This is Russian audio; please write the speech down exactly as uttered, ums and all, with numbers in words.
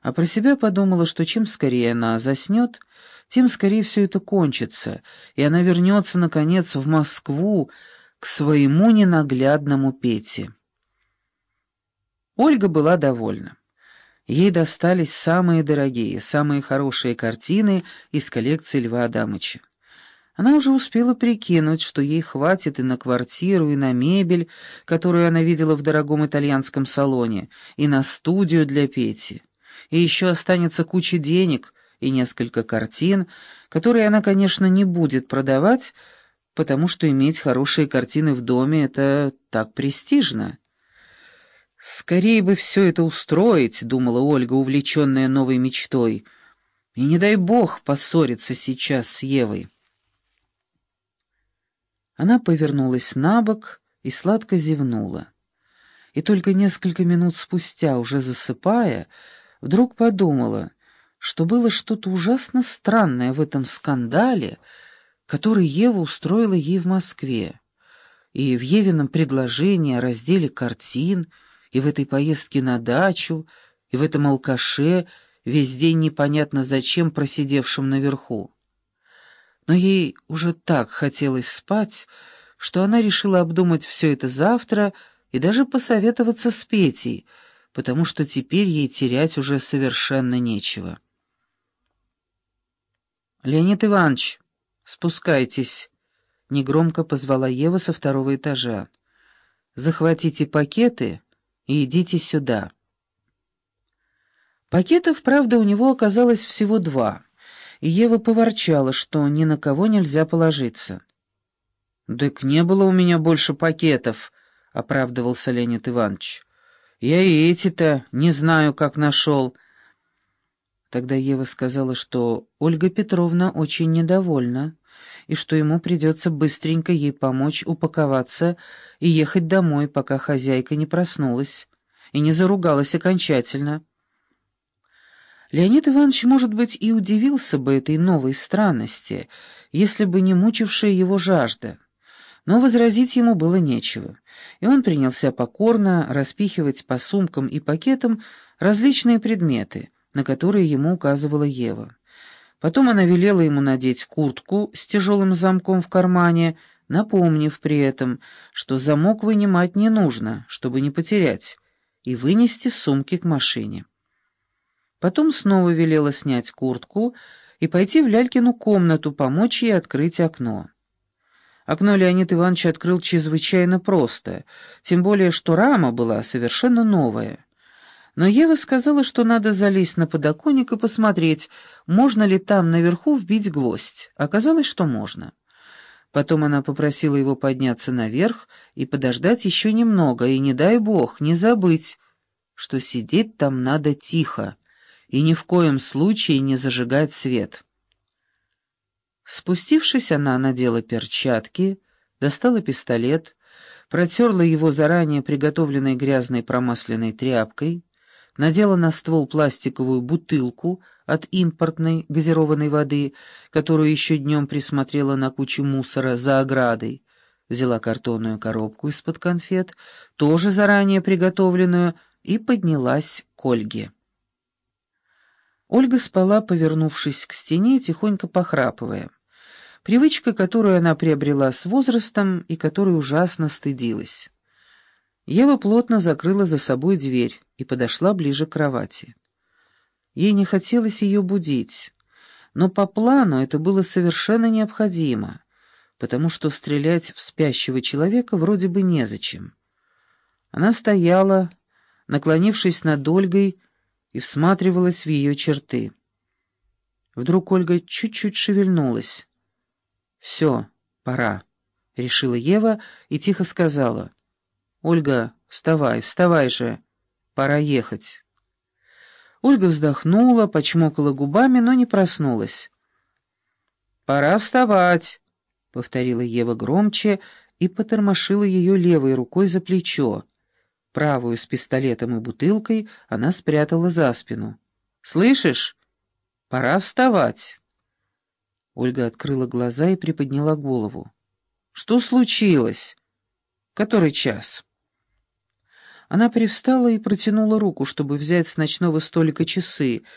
А про себя подумала, что чем скорее она заснет, тем скорее все это кончится, и она вернется, наконец, в Москву к своему ненаглядному Пете. Ольга была довольна. Ей достались самые дорогие, самые хорошие картины из коллекции Льва Адамыча. Она уже успела прикинуть, что ей хватит и на квартиру, и на мебель, которую она видела в дорогом итальянском салоне, и на студию для Пети. И еще останется куча денег и несколько картин, которые она, конечно, не будет продавать, потому что иметь хорошие картины в доме — это так престижно. «Скорее бы все это устроить», — думала Ольга, увлеченная новой мечтой, — «и не дай бог поссориться сейчас с Евой». Она повернулась на бок и сладко зевнула. И только несколько минут спустя, уже засыпая, вдруг подумала, что было что-то ужасно странное в этом скандале, который Ева устроила ей в Москве, и в Евином предложении о разделе картин, и в этой поездке на дачу, и в этом алкаше, весь день непонятно зачем просидевшем наверху. Но ей уже так хотелось спать, что она решила обдумать все это завтра и даже посоветоваться с Петей, потому что теперь ей терять уже совершенно нечего. «Леонид Иванович, спускайтесь», — негромко позвала Ева со второго этажа. «Захватите пакеты и идите сюда». Пакетов, правда, у него оказалось всего два, и Ева поворчала, что ни на кого нельзя положиться. «Так не было у меня больше пакетов», — оправдывался Леонид Иванович. «Я и эти-то не знаю, как нашел». Тогда Ева сказала, что Ольга Петровна очень недовольна, и что ему придется быстренько ей помочь упаковаться и ехать домой, пока хозяйка не проснулась и не заругалась окончательно. Леонид Иванович, может быть, и удивился бы этой новой странности, если бы не мучившая его жажда. Но возразить ему было нечего, и он принялся покорно распихивать по сумкам и пакетам различные предметы, на которые ему указывала Ева. Потом она велела ему надеть куртку с тяжелым замком в кармане, напомнив при этом, что замок вынимать не нужно, чтобы не потерять, и вынести сумки к машине. Потом снова велела снять куртку и пойти в Лялькину комнату, помочь ей открыть окно. Окно Леонид Иванович открыл чрезвычайно просто, тем более что рама была совершенно новая. Но Ева сказала, что надо залезть на подоконник и посмотреть, можно ли там наверху вбить гвоздь. Оказалось, что можно. Потом она попросила его подняться наверх и подождать еще немного, и, не дай бог, не забыть, что сидеть там надо тихо и ни в коем случае не зажигать свет. Спустившись, она надела перчатки, достала пистолет, протерла его заранее приготовленной грязной промасленной тряпкой, надела на ствол пластиковую бутылку от импортной газированной воды, которую еще днем присмотрела на куче мусора за оградой, взяла картонную коробку из-под конфет, тоже заранее приготовленную, и поднялась к Ольге. Ольга спала, повернувшись к стене, тихонько похрапывая. Привычка, которую она приобрела с возрастом и которой ужасно стыдилась. Ева плотно закрыла за собой дверь и подошла ближе к кровати. Ей не хотелось ее будить, но по плану это было совершенно необходимо, потому что стрелять в спящего человека вроде бы незачем. Она стояла, наклонившись над Ольгой, и всматривалась в ее черты. Вдруг Ольга чуть-чуть шевельнулась. «Все, пора», — решила Ева и тихо сказала. «Ольга, вставай, вставай же, пора ехать». Ольга вздохнула, почмокала губами, но не проснулась. «Пора вставать», — повторила Ева громче и потормошила ее левой рукой за плечо. Правую с пистолетом и бутылкой она спрятала за спину. «Слышишь? Пора вставать». Ольга открыла глаза и приподняла голову. «Что случилось? Который час?» Она привстала и протянула руку, чтобы взять с ночного столика часы,